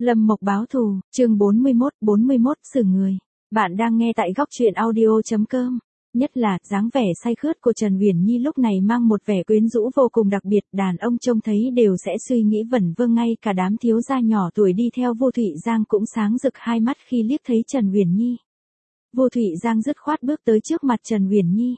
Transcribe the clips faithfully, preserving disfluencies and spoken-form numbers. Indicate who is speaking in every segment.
Speaker 1: Lâm Mộc báo thù, chương bốn mươi mốt, bốn mươi mốt xử người. Bạn đang nghe tại góc truyện audio chấm com. Nhất là, dáng vẻ say khướt của Trần Uyển Nhi lúc này mang một vẻ quyến rũ vô cùng đặc biệt, đàn ông trông thấy đều sẽ suy nghĩ vẩn vơ, ngay cả đám thiếu gia nhỏ tuổi đi theo Vu Thụy Giang cũng sáng rực hai mắt khi liếc thấy Trần Uyển Nhi. Vu Thụy Giang dứt khoát bước tới trước mặt Trần Uyển Nhi.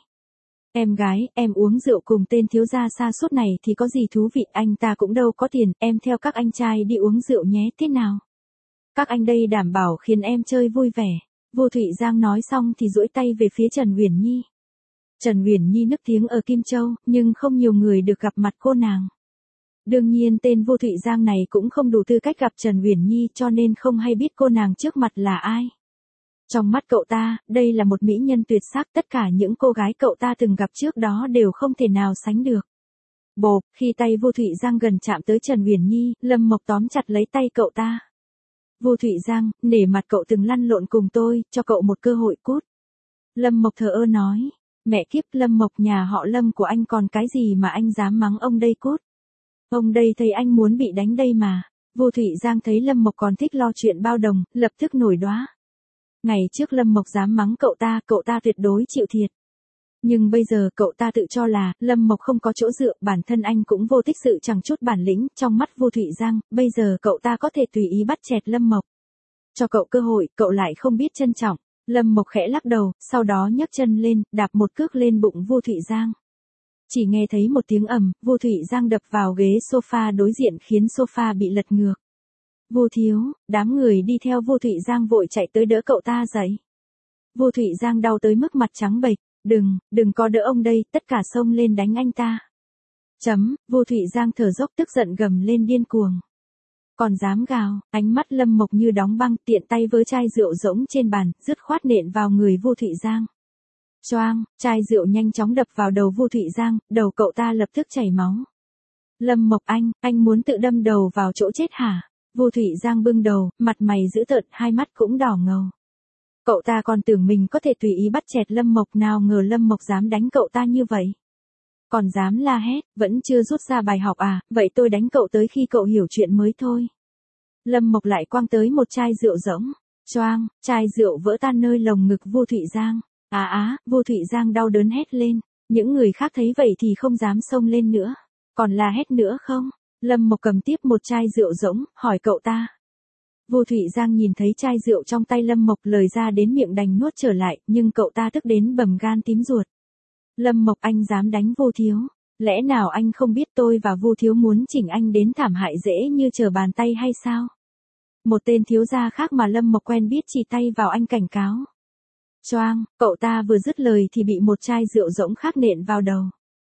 Speaker 1: Em gái, em uống rượu cùng tên thiếu gia sa sút này thì có gì thú vị, anh ta cũng đâu có tiền, em theo các anh trai đi uống rượu nhé, thế nào? Các anh đây đảm bảo khiến em chơi vui vẻ. Vu Thụy Giang nói xong thì duỗi tay về phía Trần Uyển Nhi. Trần Uyển Nhi nức tiếng ở Kim Châu, nhưng không nhiều người được gặp mặt cô nàng. Đương nhiên tên Vu Thụy Giang này cũng không đủ tư cách gặp Trần Uyển Nhi, cho nên không hay biết cô nàng trước mặt là ai. Trong mắt cậu ta, đây là một mỹ nhân tuyệt sắc, tất cả những cô gái cậu ta từng gặp trước đó đều không thể nào sánh được. Bộp, khi tay Vu Thụy Giang gần chạm tới Trần Uyển Nhi, Lâm Mộc tóm chặt lấy tay cậu ta. Vu Thụy Giang, nể mặt cậu từng lăn lộn cùng tôi, cho cậu một cơ hội cút. Lâm Mộc thờ ơ nói, mẹ kiếp, Lâm Mộc nhà họ Lâm của anh còn cái gì mà anh dám mắng ông đây cút. Ông đây thấy anh muốn bị đánh đây mà. Vu Thụy Giang thấy Lâm Mộc còn thích lo chuyện bao đồng, lập tức nổi đoá. Ngày trước Lâm Mộc dám mắng cậu ta, cậu ta tuyệt đối chịu thiệt. Nhưng bây giờ cậu ta tự cho là, Lâm Mộc không có chỗ dựa, bản thân anh cũng vô tích sự chẳng chút bản lĩnh, trong mắt Vu Thụy Giang, bây giờ cậu ta có thể tùy ý bắt chẹt Lâm Mộc. Cho cậu cơ hội, cậu lại không biết trân trọng. Lâm Mộc khẽ lắc đầu, sau đó nhấc chân lên, đạp một cước lên bụng Vu Thụy Giang. Chỉ nghe thấy một tiếng ầm, Vu Thụy Giang đập vào ghế sofa đối diện khiến sofa bị lật ngược. Vu thiếu, đám người đi theo Vu Thụy Giang vội chạy tới đỡ cậu ta dậy. Vu Thụy Giang đau tới mức mặt trắng bệch, đừng, đừng có đỡ ông đây, tất cả xông lên đánh anh ta. Chấm, Vu Thụy Giang thở dốc tức giận gầm lên điên cuồng. Còn dám gào, ánh mắt Lâm Mộc như đóng băng, tiện tay với chai rượu rỗng trên bàn, dứt khoát nện vào người Vu Thụy Giang. Choang, chai rượu nhanh chóng đập vào đầu Vu Thụy Giang, đầu cậu ta lập tức chảy máu. Lâm Mộc anh, anh muốn tự đâm đầu vào chỗ chết hả? Vu Thụy Giang bưng đầu, mặt mày dữ tợn, hai mắt cũng đỏ ngầu. Cậu ta còn tưởng mình có thể tùy ý bắt chẹt Lâm Mộc, nào ngờ Lâm Mộc dám đánh cậu ta như vậy. Còn dám la hét, vẫn chưa rút ra bài học à, vậy tôi đánh cậu tới khi cậu hiểu chuyện mới thôi. Lâm Mộc lại quăng tới một chai rượu rỗng. Choang, chai rượu vỡ tan nơi lồng ngực Vu Thụy Giang. Á á, Vu Thụy Giang đau đớn hét lên. Những người khác thấy vậy thì không dám xông lên nữa. Còn la hét nữa không? Lâm Mộc cầm tiếp một chai rượu rỗng, hỏi cậu ta. Vu Thụy Giang nhìn thấy chai rượu trong tay Lâm Mộc, lời ra đến miệng đành nuốt trở lại, nhưng cậu ta tức đến bầm gan tím ruột. Lâm Mộc, anh dám đánh Vu thiếu, lẽ nào anh không biết tôi và Vu thiếu muốn chỉnh anh đến thảm hại dễ như trở bàn tay hay sao? Một tên thiếu gia khác mà Lâm Mộc quen biết chỉ tay vào anh cảnh cáo. Choang, cậu ta vừa dứt lời thì bị một chai rượu rỗng khác nện vào đầu.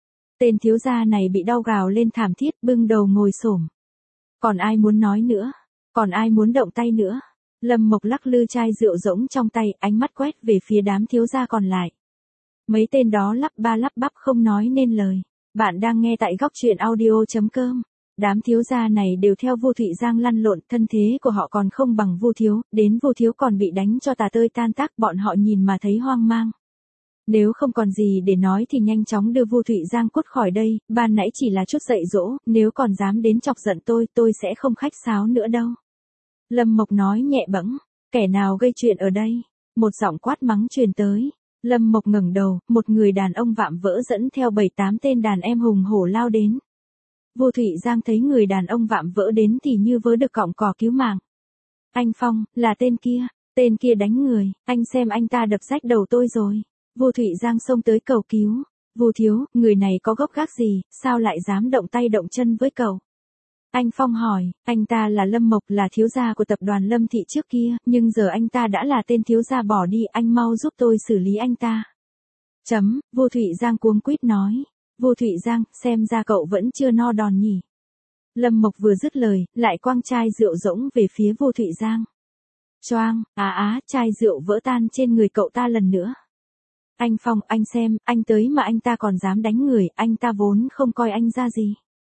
Speaker 1: Tên thiếu gia này bị đau gào lên thảm thiết, bưng đầu ngồi xổm. Còn ai muốn nói nữa? Còn ai muốn động tay nữa? Lâm Mộc lắc lư chai rượu rỗng trong tay, ánh mắt quét về phía đám thiếu gia còn lại. Mấy tên đó lắp ba lắp bắp không nói nên lời. Bạn đang nghe tại góc truyện audio chấm com. Đám thiếu gia này đều theo Vu Thụy Giang lăn lộn, thân thế của họ còn không bằng Vu thiếu, đến Vu thiếu còn bị đánh cho tà tơi tan tác, bọn họ nhìn mà thấy hoang mang. Nếu không còn gì để nói thì nhanh chóng đưa Vu Thụy Giang cút khỏi đây, ban nãy chỉ là chút dạy dỗ, nếu còn dám đến chọc giận tôi, tôi sẽ không khách sáo nữa đâu. Lâm Mộc nói nhẹ bẫng, kẻ nào gây chuyện ở đây? Một giọng quát mắng truyền tới. Lâm Mộc ngẩng đầu, một người đàn ông vạm vỡ dẫn theo bảy tám tên đàn em hùng hổ lao đến. Vu Thụy Giang thấy người đàn ông vạm vỡ đến thì như vớ được cọng cỏ cứu mạng. Anh Phong, là tên kia, tên kia đánh người, anh xem anh ta đập rách đầu tôi rồi. Vu Thụy Giang xông tới cầu cứu. Vu thiếu, người này có gốc gác gì, sao lại dám động tay động chân với cậu? Anh Phong hỏi, anh ta là Lâm Mộc, là thiếu gia của tập đoàn Lâm Thị trước kia, nhưng giờ anh ta đã là tên thiếu gia bỏ đi, anh mau giúp tôi xử lý anh ta. Chấm, Vu Thụy Giang cuống quýt nói. Vu Thụy Giang, xem ra cậu vẫn chưa no đòn nhỉ. Lâm Mộc vừa dứt lời, lại quăng chai rượu rỗng về phía Vu Thụy Giang. Choang, á á, chai rượu vỡ tan trên người cậu ta lần nữa. Anh Phong, anh xem, anh tới mà anh ta còn dám đánh người, anh ta vốn không coi anh ra gì.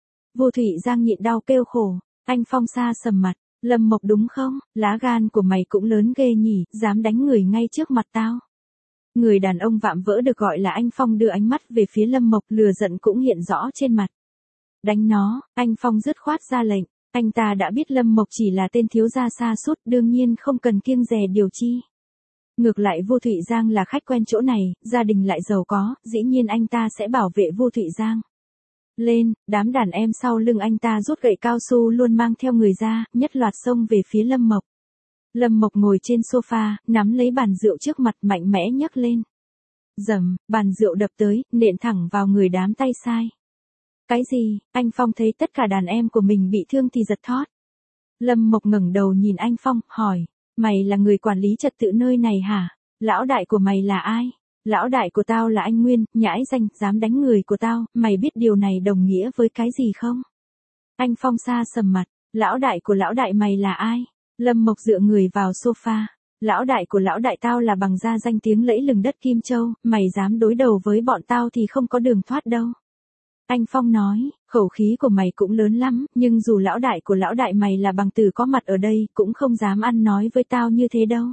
Speaker 1: Vu Thụy Giang nhịn đau kêu khổ. Anh Phong xa sầm mặt. Lâm Mộc đúng không, lá gan của mày cũng lớn ghê nhỉ, dám đánh người ngay trước mặt tao. Người đàn ông vạm vỡ được gọi là anh Phong đưa ánh mắt về phía Lâm Mộc, lừa giận cũng hiện rõ trên mặt. Đánh nó, anh Phong dứt khoát ra lệnh. Anh ta đã biết Lâm Mộc chỉ là tên thiếu gia sa sút, đương nhiên không cần kiêng dè điều chi. Ngược lại Vu Thụy Giang là khách quen chỗ này, gia đình lại giàu có, dĩ nhiên anh ta sẽ bảo vệ Vu Thụy Giang. Lên, đám đàn em sau lưng anh ta rút gậy cao su luôn mang theo người ra, nhất loạt xông về phía Lâm Mộc. Lâm Mộc ngồi trên sofa, nắm lấy bàn rượu trước mặt mạnh mẽ nhấc lên. Dầm, bàn rượu đập tới, nện thẳng vào người đám tay sai. Cái gì? Anh Phong thấy tất cả đàn em của mình bị thương thì giật thót. Lâm Mộc ngẩng đầu nhìn anh Phong, hỏi, mày là người quản lý trật tự nơi này hả? Lão đại của mày là ai? Lão đại của tao là anh Nguyên, nhãi danh, dám đánh người của tao, mày biết điều này đồng nghĩa với cái gì không? Anh Phong xa sầm mặt, lão đại của lão đại mày là ai? Lâm Mộc dựa người vào sofa. Lão đại của lão đại tao là bằng gia danh tiếng lẫy lừng đất Kim Châu, mày dám đối đầu với bọn tao thì không có đường thoát đâu. Anh Phong nói, khẩu khí của mày cũng lớn lắm, nhưng dù lão đại của lão đại mày là bằng tử có mặt ở đây, cũng không dám ăn nói với tao như thế đâu.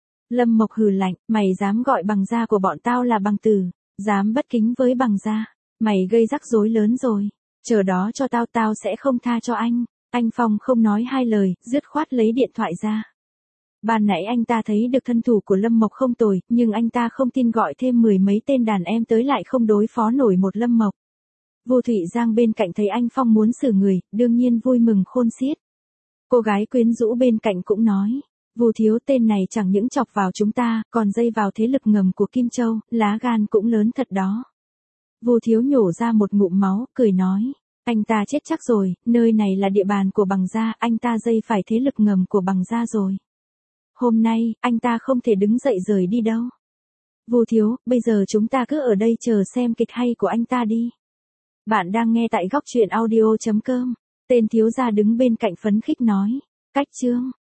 Speaker 1: Lâm Mộc hừ lạnh, mày dám gọi bằng gia của bọn tao là bằng tử, dám bất kính với bằng gia, mày gây rắc rối lớn rồi, chờ đó cho tao tao sẽ không tha cho anh. Anh Phong không nói hai lời, dứt khoát lấy điện thoại ra. Ban nãy anh ta thấy được thân thủ của Lâm Mộc không tồi, nhưng anh ta không tin gọi thêm mười mấy tên đàn em tới lại không đối phó nổi một Lâm Mộc. Vu Thụy Giang bên cạnh thấy anh Phong muốn xử người, đương nhiên vui mừng khôn xiết. Cô gái quyến rũ bên cạnh cũng nói, Vu thiếu tên này chẳng những chọc vào chúng ta, còn dây vào thế lực ngầm của Kim Châu, lá gan cũng lớn thật đó. Vu thiếu nhổ ra một ngụm máu, cười nói, anh ta chết chắc rồi, nơi này là địa bàn của bằng gia, anh ta dây phải thế lực ngầm của bằng gia rồi. Hôm nay, anh ta không thể đứng dậy rời đi đâu. Vu thiếu, bây giờ chúng ta cứ ở đây chờ xem kịch hay của anh ta đi. Bạn đang nghe tại góc truyện audio chấm com. Tên thiếu gia đứng bên cạnh phấn khích nói. Cách chương.